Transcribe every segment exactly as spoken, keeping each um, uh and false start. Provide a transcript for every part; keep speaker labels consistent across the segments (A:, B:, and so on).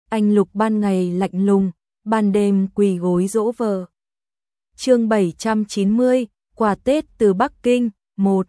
A: anh Lục ban ngày lạnh lùng, ban đêm quỳ gối dỗ vợ. Chương bảy trăm chín mươi, quà Tết từ Bắc Kinh, một.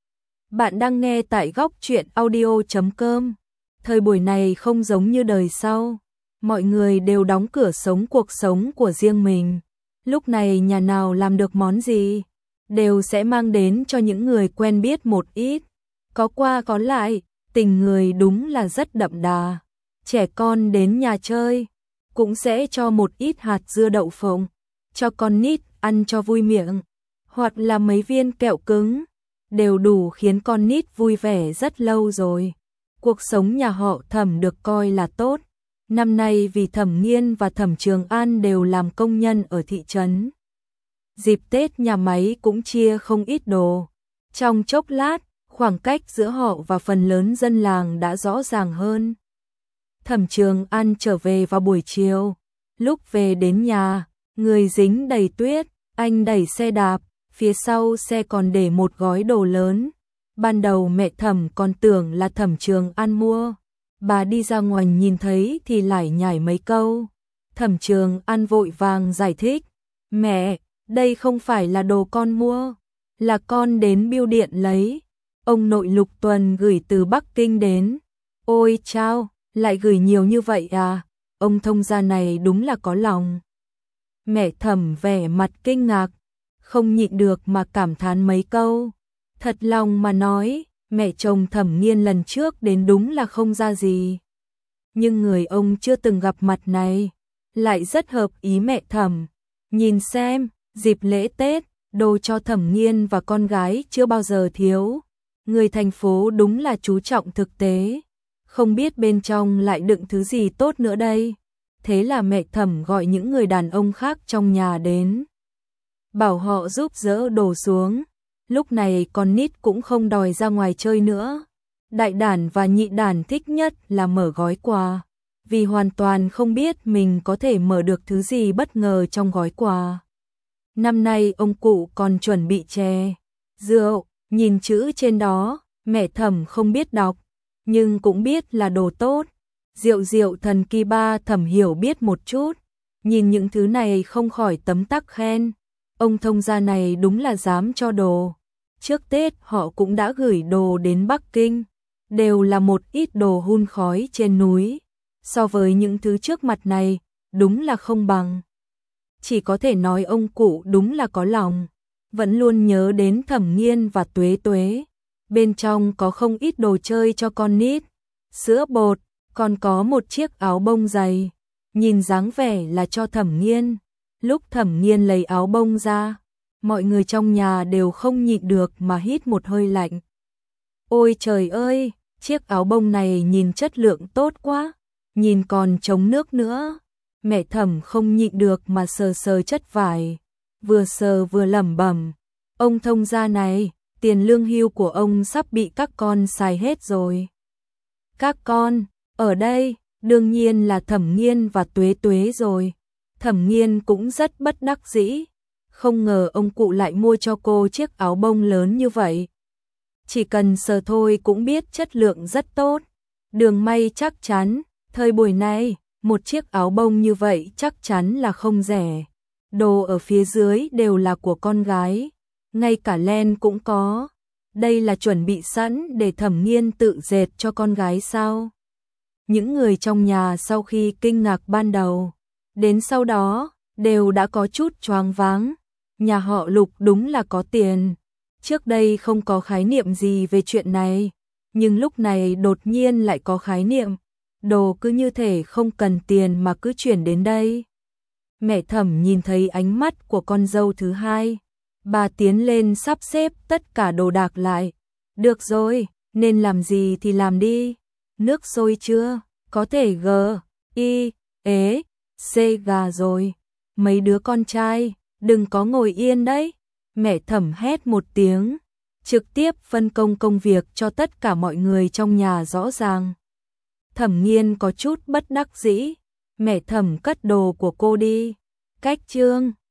A: Bạn đang nghe tại góc truyện audio chấm com. Thời buổi này không giống như đời sau, mọi người đều đóng cửa sống cuộc sống của riêng mình. Lúc này nhà nào làm được món gì, đều sẽ mang đến cho những người quen biết một ít. Có qua có lại, tình người đúng là rất đậm đà. Trẻ con đến nhà chơi, cũng sẽ cho một ít hạt dưa đậu phộng, cho con nít ăn cho vui miệng, hoặc là mấy viên kẹo cứng, đều đủ khiến con nít vui vẻ rất lâu rồi. Cuộc sống nhà họ Thẩm được coi là tốt. Năm nay vì Thẩm Nghiên và Thẩm Trường An đều làm công nhân ở thị trấn, dịp Tết nhà máy cũng chia không ít đồ. Trong chốc lát, khoảng cách giữa họ và phần lớn dân làng đã rõ ràng hơn. Thẩm Trường An trở về vào buổi chiều, lúc về đến nhà, người dính đầy tuyết, anh đẩy xe đạp, phía sau xe còn để một gói đồ lớn. Ban đầu mẹ Thẩm còn tưởng là Thẩm Trường An mua, bà đi ra ngoài nhìn thấy thì lải nhải mấy câu. Thẩm Trường An vội vàng giải thích, mẹ, đây không phải là đồ con mua, là con đến bưu điện lấy. Ông nội Lục Tuần gửi từ Bắc Kinh đến. Ôi chao, lại gửi nhiều như vậy à, ông thông gia này đúng là có lòng. Mẹ Thẩm vẻ mặt kinh ngạc, không nhịn được mà cảm thán mấy câu. Thật lòng mà nói, mẹ chồng Thẩm Nghiên lần trước đến đúng là không ra gì. Nhưng người ông chưa từng gặp mặt này, lại rất hợp ý mẹ Thẩm. Nhìn xem, dịp lễ Tết, đồ cho Thẩm Nghiên và con gái chưa bao giờ thiếu. Người thành phố đúng là chú trọng thực tế, không biết bên trong lại đựng thứ gì tốt nữa đây. Thế là mẹ Thẩm gọi những người đàn ông khác trong nhà đến, bảo họ giúp dỡ đồ xuống. Lúc này con nít cũng không đòi ra ngoài chơi nữa. Đại đản và nhị đản thích nhất là mở gói quà, vì hoàn toàn không biết mình có thể mở được thứ gì bất ngờ trong gói quà. Năm nay ông cụ còn chuẩn bị chè, rượu, nhìn chữ trên đó, mẹ Thẩm không biết đọc, nhưng cũng biết là đồ tốt. Rượu rượu thần kỳ ba Thẩm hiểu biết một chút, nhìn những thứ này không khỏi tấm tắc khen. Ông thông gia này đúng là dám cho đồ. Trước Tết họ cũng đã gửi đồ đến Bắc Kinh, đều là một ít đồ hun khói trên núi. So với những thứ trước mặt này, đúng là không bằng. Chỉ có thể nói ông cụ đúng là có lòng, vẫn luôn nhớ đến Thẩm Nghiên và Tuế Tuế. Bên trong có không ít đồ chơi cho con nít, sữa bột, còn có một chiếc áo bông dày, nhìn dáng vẻ là cho Thẩm Nghiên. Lúc Thẩm Nghiên lấy áo bông ra, mọi người trong nhà đều không nhịn được mà hít một hơi lạnh. Ôi trời ơi, chiếc áo bông này nhìn chất lượng tốt quá, nhìn còn chống nước nữa. Mẹ Thẩm không nhịn được mà sờ sờ chất vải, vừa sờ vừa lẩm bẩm, ông thông gia này, tiền lương hưu của ông sắp bị các con xài hết rồi. Các con, ở đây, đương nhiên là Thẩm Nghiên và Tuế Tuế rồi. Thẩm Nghiên cũng rất bất đắc dĩ, không ngờ ông cụ lại mua cho cô chiếc áo bông lớn như vậy. Chỉ cần sờ thôi cũng biết chất lượng rất tốt, đường may chắc chắn. Thời buổi này, một chiếc áo bông như vậy chắc chắn là không rẻ. Đồ ở phía dưới đều là của con gái, ngay cả len cũng có. Đây là chuẩn bị sẵn để Thẩm Nghiên tự dệt cho con gái sao? Những người trong nhà sau khi kinh ngạc ban đầu, đến sau đó, đều đã có chút choáng váng. Nhà họ Lục đúng là có tiền. Trước đây không có khái niệm gì về chuyện này, nhưng lúc này đột nhiên lại có khái niệm. Đồ cứ như thể không cần tiền mà cứ chuyển đến đây. Mẹ Thẩm nhìn thấy ánh mắt của con dâu thứ hai, bà tiến lên sắp xếp tất cả đồ đạc lại. Được rồi, nên làm gì thì làm đi. Nước sôi chưa? Có thể g, i, ế, c gà rồi. Mấy đứa con trai, đừng có ngồi yên đấy. Mẹ Thẩm hét một tiếng, trực tiếp phân công công việc cho tất cả mọi người trong nhà rõ ràng. Thẩm Nghiên có chút bất đắc dĩ, mẹ Thẩm cất đồ của cô đi. Cách trương,